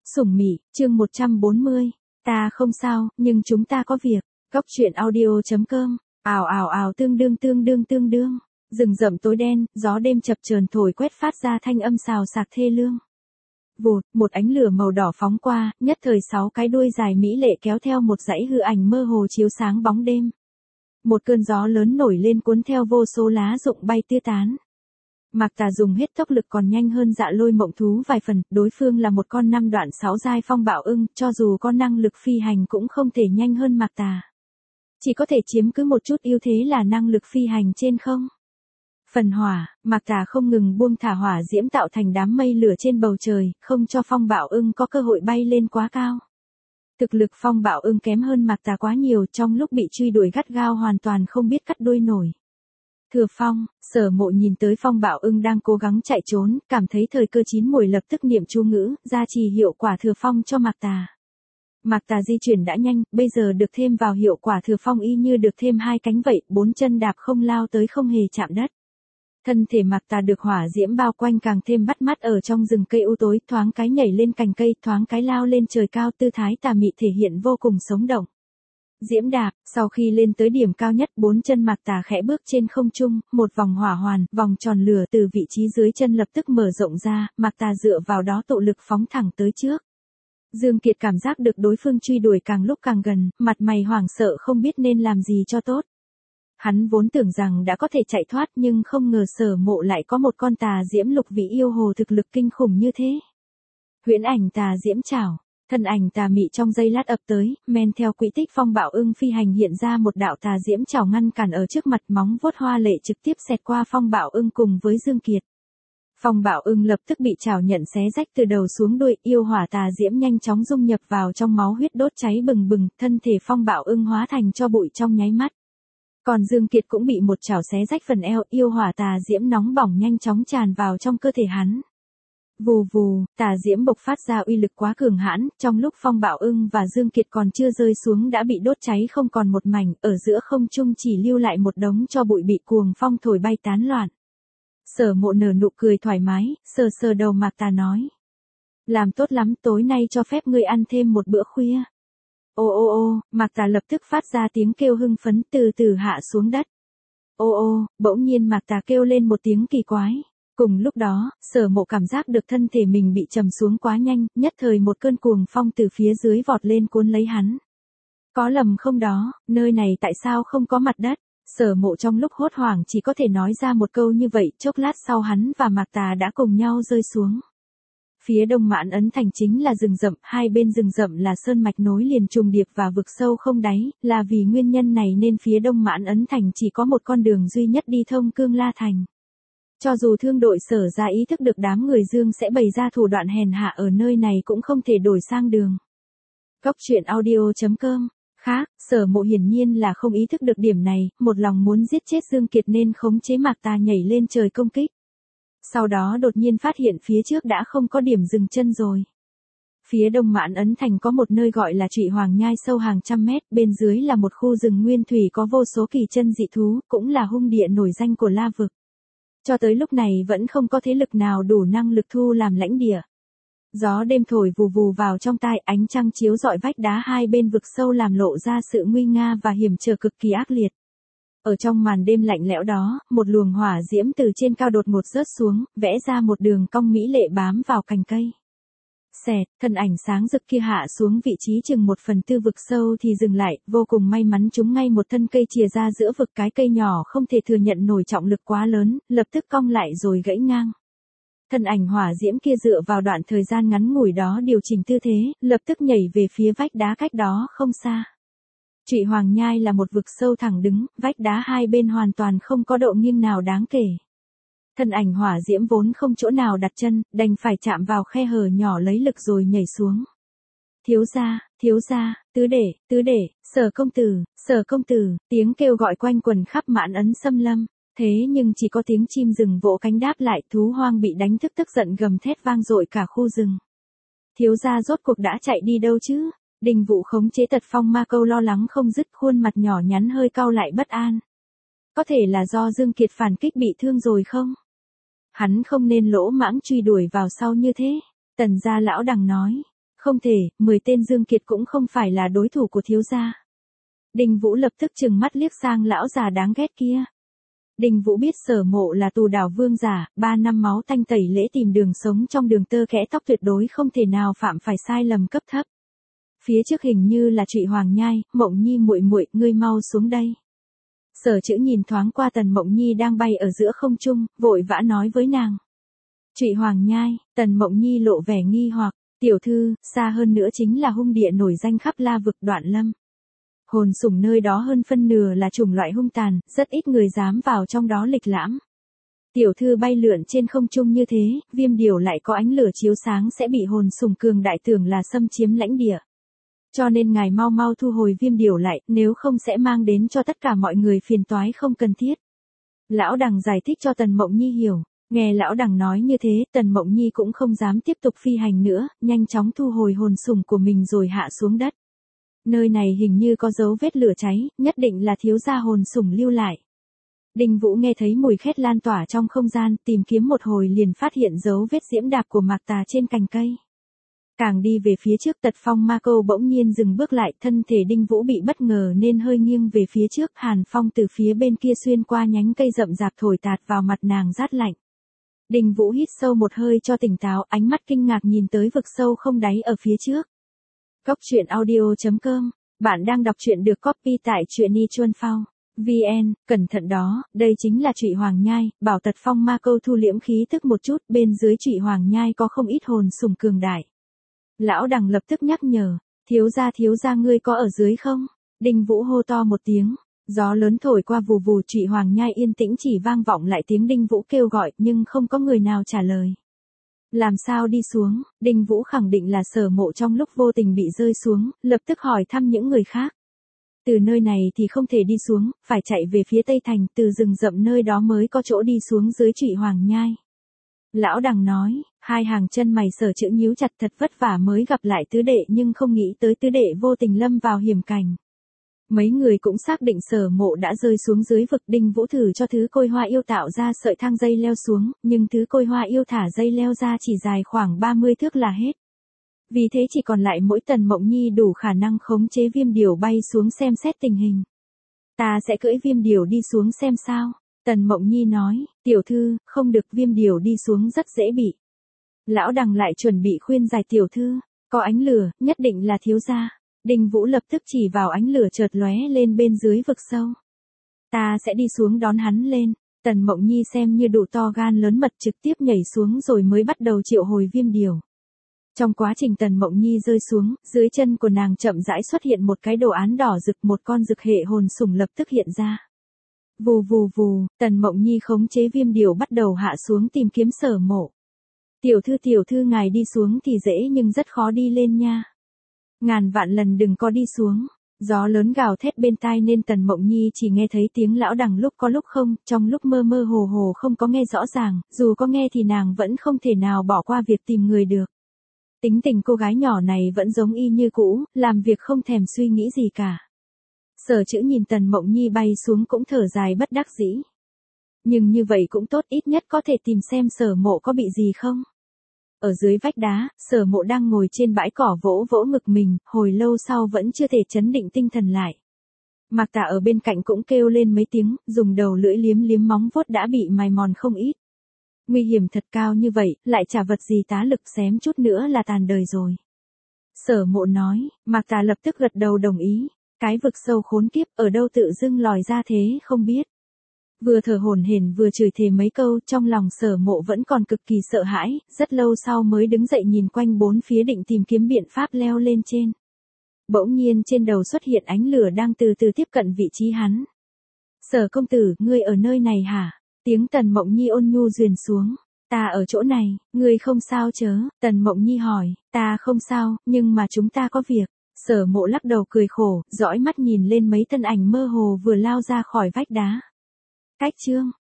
Sủng Mị, chương 140. Ta không sao, nhưng chúng ta có việc. Góc truyện audio.com. Ào ào ào tương đương. Rừng rậm tối đen, gió đêm chập chờn thổi quét phát ra thanh âm xào xạc thê lương. Vụt, một ánh lửa màu đỏ phóng qua, nhất thời 6 cái đuôi dài mỹ lệ kéo theo một dãy hư ảnh mơ hồ chiếu sáng bóng đêm. Một cơn gió lớn nổi lên cuốn theo vô số lá rụng bay tưa tán. Mạc Tà dùng hết tốc lực còn nhanh hơn Dạ Lôi Mộng Thú vài phần, đối phương là một con 5 đoạn 6 giai phong bạo ưng, cho dù có năng lực phi hành cũng không thể nhanh hơn Mạc Tà. Chỉ có thể chiếm cứ một chút ưu thế là năng lực phi hành trên không. Phần hỏa, Mạc Tà không ngừng buông thả hỏa diễm tạo thành đám mây lửa trên bầu trời, không cho phong bạo ưng có cơ hội bay lên quá cao. Thực lực phong bạo ưng kém hơn Mạc Tà quá nhiều, trong lúc bị truy đuổi gắt gao hoàn toàn không biết cắt đuôi nổi. Thừa Phong, Sở Mộ nhìn tới phong bạo ưng đang cố gắng chạy trốn, cảm thấy thời cơ chín muồi lập tức niệm chú ngữ, gia trì hiệu quả Thừa Phong cho Mạc Tà. Mạc Tà di chuyển đã nhanh, bây giờ được thêm vào hiệu quả Thừa Phong y như được thêm 2 cánh vậy, 4 chân đạp không lao tới không hề chạm đất. Thân thể Mạc Tà được hỏa diễm bao quanh càng thêm bắt mắt ở trong rừng cây u tối, thoáng cái nhảy lên cành cây, thoáng cái lao lên trời cao, tư thái tà mị thể hiện vô cùng sống động. Diễm đạp, sau khi lên tới điểm cao nhất, 4 chân Mạc Tà khẽ bước trên không trung, một vòng hỏa hoàn, vòng tròn lửa từ vị trí dưới chân lập tức mở rộng ra, Mạc Tà dựa vào đó tụ lực phóng thẳng tới trước. Dương Kiệt cảm giác được đối phương truy đuổi càng lúc càng gần, mặt mày hoảng sợ không biết nên làm gì cho tốt. Hắn vốn tưởng rằng đã có thể chạy thoát nhưng không ngờ Sở Mộ lại có một con tà diễm lục vị yêu hồ thực lực kinh khủng như thế. Huyễn ảnh tà diễm chảo. Thân ảnh tà mị trong giây lát ập tới, men theo quỹ tích phong bạo ưng phi hành hiện ra một đạo tà diễm chảo ngăn cản ở trước mặt, móng vuốt hoa lệ trực tiếp xẹt qua phong bạo ưng cùng với Dương Kiệt. Phong bạo ưng lập tức bị chảo nhận xé rách từ đầu xuống đuôi, yêu hỏa tà diễm nhanh chóng dung nhập vào trong máu huyết đốt cháy bừng bừng, thân thể phong bạo ưng hóa thành tro bụi trong nháy mắt. Còn Dương Kiệt cũng bị một chảo xé rách phần eo, yêu hỏa tà diễm nóng bỏng nhanh chóng tràn vào trong cơ thể hắn. Vù vù, tà diễm bộc phát ra uy lực quá cường hãn, trong lúc phong bạo ưng và Dương Kiệt còn chưa rơi xuống đã bị đốt cháy không còn một mảnh, ở giữa không trung chỉ lưu lại một đống tro bụi bị cuồng phong thổi bay tán loạn. Sở Mộ nở nụ cười thoải mái, sờ sờ đầu Mạc Tà nói. Làm tốt lắm, tối nay cho phép ngươi ăn thêm một bữa khuya. Ô ô ô, Mạc Tà lập tức phát ra tiếng kêu hưng phấn, từ từ hạ xuống đất. Ô ô, bỗng nhiên Mạc Tà kêu lên một tiếng kỳ quái. Cùng lúc đó, Sở Mộ cảm giác được thân thể mình bị trầm xuống quá nhanh, nhất thời một cơn cuồng phong từ phía dưới vọt lên cuốn lấy hắn. Có lầm không đó, nơi này tại sao không có mặt đất? Sở Mộ trong lúc hốt hoảng chỉ có thể nói ra một câu như vậy, chốc lát sau hắn và Mạc Tà đã cùng nhau rơi xuống. Phía đông Mãn Ấn Thành chính là rừng rậm, hai bên rừng rậm là sơn mạch nối liền trùng điệp và vực sâu không đáy, là vì nguyên nhân này nên phía đông Mãn Ấn Thành chỉ có một con đường duy nhất đi thông Cương La Thành. Cho dù thương đội Sở ra ý thức được đám người Dương sẽ bày ra thủ đoạn hèn hạ ở nơi này cũng không thể đổi sang đường. Góc truyện audio.com. Khác, Sở Mộ hiển nhiên là không ý thức được điểm này, một lòng muốn giết chết Dương Kiệt nên khống chế Mạc Tà nhảy lên trời công kích. Sau đó đột nhiên phát hiện phía trước đã không có điểm dừng chân rồi. Phía đông Mãn Ấn Thành có một nơi gọi là Trụy Hoàng Nhai sâu hàng trăm mét, bên dưới là một khu rừng nguyên thủy có vô số kỳ chân dị thú, cũng là hung địa nổi danh của La Vực. Cho tới lúc này vẫn không có thế lực nào đủ năng lực thu làm lãnh địa. Gió đêm thổi vù vù vào trong tai, ánh trăng chiếu rọi vách đá hai bên vực sâu làm lộ ra sự nguy nga và hiểm trở cực kỳ ác liệt. Ở trong màn đêm lạnh lẽo đó, một luồng hỏa diễm từ trên cao đột ngột rớt xuống, vẽ ra một đường cong mỹ lệ bám vào cành cây. Xẹt, thân ảnh sáng rực kia hạ xuống vị trí chừng 1/4 vực sâu thì dừng lại, vô cùng may mắn trúng ngay một thân cây chìa ra giữa vực, cái cây nhỏ không thể thừa nhận nổi trọng lực quá lớn, lập tức cong lại rồi gãy ngang. Thân ảnh hỏa diễm kia dựa vào đoạn thời gian ngắn ngủi đó điều chỉnh tư thế, lập tức nhảy về phía vách đá cách đó không xa. Trụy Hoàng Nhai là một vực sâu thẳng đứng, vách đá hai bên hoàn toàn không có độ nghiêng nào đáng kể. Thân ảnh hỏa diễm vốn không chỗ nào đặt chân, đành phải chạm vào khe hở nhỏ lấy lực rồi nhảy xuống. Thiếu gia, tứ đệ, Sở công tử, tiếng kêu gọi quanh quần khắp Mãn Ấn xâm lâm. Thế nhưng chỉ có tiếng chim rừng vỗ cánh đáp lại, thú hoang bị đánh thức tức giận gầm thét vang dội cả khu rừng. Thiếu gia rốt cuộc đã chạy đi đâu chứ? Đình Vũ khống chế Tật Phong Ma Câu lo lắng không dứt, khuôn mặt nhỏ nhắn hơi cau lại bất an. Có thể là do Dương Kiệt phản kích bị thương rồi không? Hắn không nên lỗ mãng truy đuổi vào sau như thế. Tần gia lão đằng nói. Không thể, 10 tên Dương Kiệt cũng không phải là đối thủ của thiếu gia. Đinh Vũ lập tức trừng mắt liếc sang lão già đáng ghét kia. Đinh Vũ biết Sở Mộ là tù đảo vương giả, 3 năm máu tanh tẩy lễ tìm đường sống trong đường tơ kẽ tóc tuyệt đối không thể nào phạm phải sai lầm cấp thấp. Phía trước hình như là Trụy Hoàng Nhai, Mộng Nhi muội muội, ngươi mau xuống đây. Sở Chữ nhìn thoáng qua Tần Mộng Nhi đang bay ở giữa không trung, vội vã nói với nàng. Trụy Hoàng Nhai, Tần Mộng Nhi lộ vẻ nghi hoặc, tiểu thư, xa hơn nữa chính là hung địa nổi danh khắp La vực Đoạn Lâm. Hồn sủng nơi đó hơn phân nửa là chủng loại hung tàn, rất ít người dám vào trong đó lịch lãm. Tiểu thư bay lượn trên không trung như thế, Viêm Điểu lại có ánh lửa chiếu sáng sẽ bị hồn sủng cường đại tưởng là xâm chiếm lãnh địa. Cho nên ngài mau mau thu hồi Viêm Điểu lại, nếu không sẽ mang đến cho tất cả mọi người phiền toái không cần thiết. Lão Đằng giải thích cho Tần Mộng Nhi hiểu, nghe Lão Đằng nói như thế, Tần Mộng Nhi cũng không dám tiếp tục phi hành nữa, nhanh chóng thu hồi hồn sủng của mình rồi hạ xuống đất. Nơi này hình như có dấu vết lửa cháy, nhất định là thiếu gia hồn sủng lưu lại. Đinh Vũ nghe thấy mùi khét lan tỏa trong không gian, tìm kiếm một hồi liền phát hiện dấu vết diễm đạp của Mạc Tà trên cành cây. Càng đi về phía trước Tật Phong Ma Câu bỗng nhiên dừng bước lại, thân thể Đinh Vũ bị bất ngờ nên hơi nghiêng về phía trước, hàn phong từ phía bên kia xuyên qua nhánh cây rậm rạp thổi tạt vào mặt nàng rát lạnh. Đinh Vũ hít sâu một hơi cho tỉnh táo, ánh mắt kinh ngạc nhìn tới vực sâu không đáy ở phía trước. Cốc truyện audio.com, bạn đang đọc truyện được copy tại truyện.chuanphao. VN, cẩn thận đó, đây chính là Trụy Hoàng Nhai, bảo Tật Phong Ma Câu thu liễm khí tức một chút, bên dưới Trụy Hoàng Nhai có không ít hồn sủng cường đại. Lão Đằng lập tức nhắc nhở, thiếu gia ngươi có ở dưới không? Đinh Vũ hô to một tiếng, gió lớn thổi qua vù vù, Trụy Hoàng Nhai yên tĩnh chỉ vang vọng lại tiếng Đinh Vũ kêu gọi nhưng không có người nào trả lời. Làm sao đi xuống? Đinh Vũ khẳng định là Sở Mộ trong lúc vô tình bị rơi xuống, lập tức hỏi thăm những người khác. Từ nơi này thì không thể đi xuống, phải chạy về phía Tây Thành, từ rừng rậm nơi đó mới có chỗ đi xuống dưới Trụy Hoàng Nhai. Lão Đằng nói, hai hàng chân mày Sở Chữ nhíu chặt, thật vất vả mới gặp lại tứ đệ nhưng không nghĩ tới tứ đệ vô tình lâm vào hiểm cảnh. Mấy người cũng xác định Sở Mộ đã rơi xuống dưới vực. Đinh Vũ thử cho thứ Côi Hoa Yêu tạo ra sợi thang dây leo xuống, nhưng thứ Côi Hoa Yêu thả dây leo ra chỉ dài khoảng 30 thước là hết. Vì thế chỉ còn lại mỗi Tần Mộng Nhi đủ khả năng khống chế Viêm Điểu bay xuống xem xét tình hình. Ta sẽ cưỡi Viêm Điểu đi xuống xem sao. Tần Mộng Nhi nói, tiểu thư, không được, Viêm Điểu đi xuống rất dễ bị. Lão Đằng lại chuẩn bị khuyên giải tiểu thư, có ánh lửa, nhất định là thiếu gia. Đinh Vũ lập tức chỉ vào ánh lửa chợt lóe lên bên dưới vực sâu. Ta sẽ đi xuống đón hắn lên. Tần Mộng Nhi xem như đủ to gan lớn mật, trực tiếp nhảy xuống rồi mới bắt đầu triệu hồi Viêm Điểu. Trong quá trình Tần Mộng Nhi rơi xuống, dưới chân của nàng chậm rãi xuất hiện một cái đồ án đỏ rực, một con rực hệ hồn sủng lập tức hiện ra. Vù vù vù, Tần Mộng Nhi khống chế Viêm Điểu bắt đầu hạ xuống tìm kiếm Sở Mộ. Tiểu thư ngài đi xuống thì dễ nhưng rất khó đi lên nha. Ngàn vạn lần đừng có đi xuống. Gió lớn gào thét bên tai nên Tần Mộng Nhi chỉ nghe thấy tiếng Lão Đằng lúc có lúc không, trong lúc mơ mơ hồ hồ không có nghe rõ ràng, dù có nghe thì nàng vẫn không thể nào bỏ qua việc tìm người được. Tính tình cô gái nhỏ này vẫn giống y như cũ, làm việc không thèm suy nghĩ gì cả. Sở Chữ nhìn Tần Mộng Nhi bay xuống cũng thở dài bất đắc dĩ. Nhưng như vậy cũng tốt, ít nhất có thể tìm xem Sở Mộ có bị gì không. Ở dưới vách đá, Sở Mộ đang ngồi trên bãi cỏ vỗ vỗ ngực mình, hồi lâu sau vẫn chưa thể trấn định tinh thần lại. Mạc Tà ở bên cạnh cũng kêu lên mấy tiếng, dùng đầu lưỡi liếm liếm móng vuốt đã bị mài mòn không ít. Nguy hiểm thật cao như vậy, lại chả vật gì tá lực, xém chút nữa là tàn đời rồi. Sở Mộ nói, Mạc Tà lập tức gật đầu đồng ý. Cái vực sâu khốn kiếp ở đâu tự dưng lòi ra thế không biết. Vừa thở hổn hển vừa chửi thề mấy câu, trong lòng Sở Mộ vẫn còn cực kỳ sợ hãi, rất lâu sau mới đứng dậy nhìn quanh bốn phía định tìm kiếm biện pháp leo lên trên. Bỗng nhiên trên đầu xuất hiện ánh lửa đang từ từ tiếp cận vị trí hắn. Sở công tử, ngươi ở nơi này hả? Tiếng Tần Mộng Nhi ôn nhu ruyền xuống. Ta ở chỗ này, ngươi không sao chớ? Tần Mộng Nhi hỏi, ta không sao, nhưng mà chúng ta có việc. Sở Mộ lắc đầu cười khổ, dõi mắt nhìn lên mấy thân ảnh mơ hồ vừa lao ra khỏi vách đá. Cách chương